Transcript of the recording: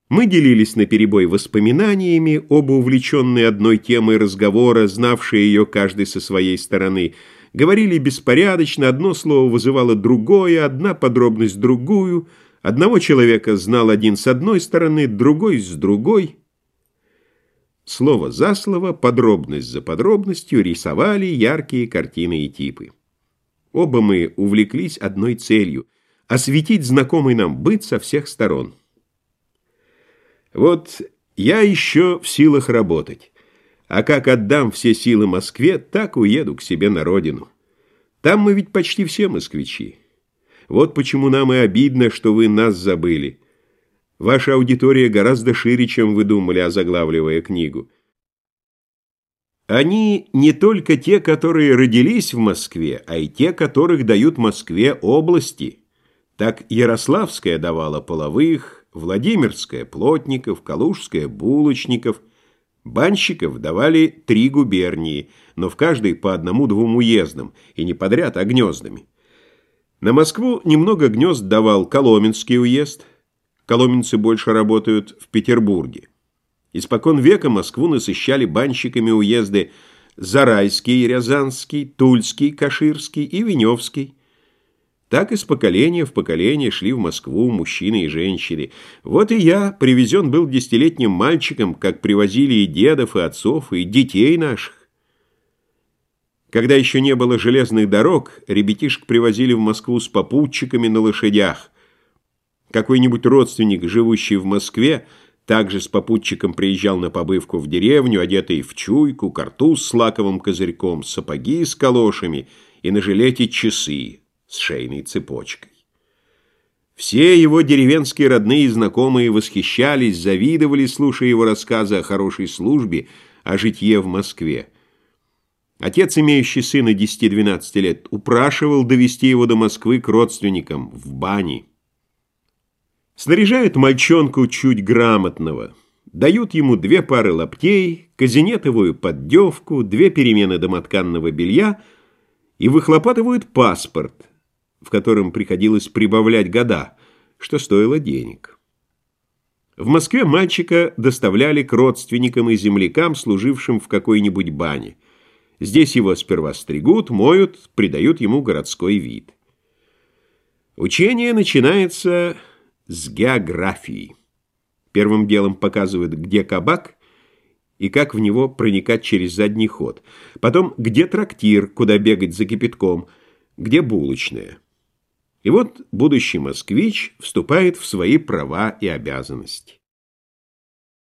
Мы делились наперебой воспоминаниями, оба увлеченные одной темой разговора, знавшие ее каждый со своей стороны. Говорили беспорядочно, одно слово вызывало другое, одна подробность другую. Одного человека знал один с одной стороны, другой с другой. Слово за слово, подробность за подробностью рисовали яркие картины и типы. Оба мы увлеклись одной целью — осветить знакомый нам быт со всех сторон. Вот я еще в силах работать, а как отдам все силы Москве, так уеду к себе на родину. Там мы ведь почти все москвичи. Вот почему нам и обидно, что вы нас забыли. Ваша аудитория гораздо шире, чем вы думали, озаглавливая книгу. Они не только те, которые родились в Москве, а и те, которых дают Москве области. Так Ярославская давала Половых, Владимирская — Плотников, Калужская — Булочников. Банщиков давали 3 губернии, но в каждой по 1-2 уездам, и не подряд, а гнездами. На Москву немного гнезд давал Коломенский уезд. Коломенцы больше работают в Петербурге. Испокон века Москву насыщали банщиками уезды Зарайский, Рязанский, Тульский, Каширский и Веневский. Так из поколения в поколение шли в Москву мужчины и женщины. Вот и я привезен был 10-летним мальчиком, как привозили и дедов, и отцов, и детей наших. Когда еще не было железных дорог, ребятишек привозили в Москву с попутчиками на лошадях. Какой-нибудь родственник, живущий в Москве, также с попутчиком приезжал на побывку в деревню, одетый в чуйку, картуз с лаковым козырьком, сапоги с калошами и на жилете часы с шейной цепочкой. Все его деревенские родные и знакомые восхищались, завидовали, слушая его рассказы о хорошей службе, о житье в Москве. Отец, имеющий сына 10-12 лет, упрашивал довести его до Москвы к родственникам, в бане. Снаряжают мальчонку чуть грамотного, дают ему 2 пары лаптей, казинетовую поддевку, 2 перемены домотканного белья и выхлопатывают паспорт, в котором приходилось прибавлять года, что стоило денег. В Москве мальчика доставляли к родственникам и землякам, служившим в какой-нибудь бане. Здесь его сперва стригут, моют, придают ему городской вид. Учение начинается с географии. Первым делом показывают, где кабак и как в него проникать через задний ход. Потом, где трактир, куда бегать за кипятком, где булочная. И вот будущий москвич вступает в свои права и обязанности.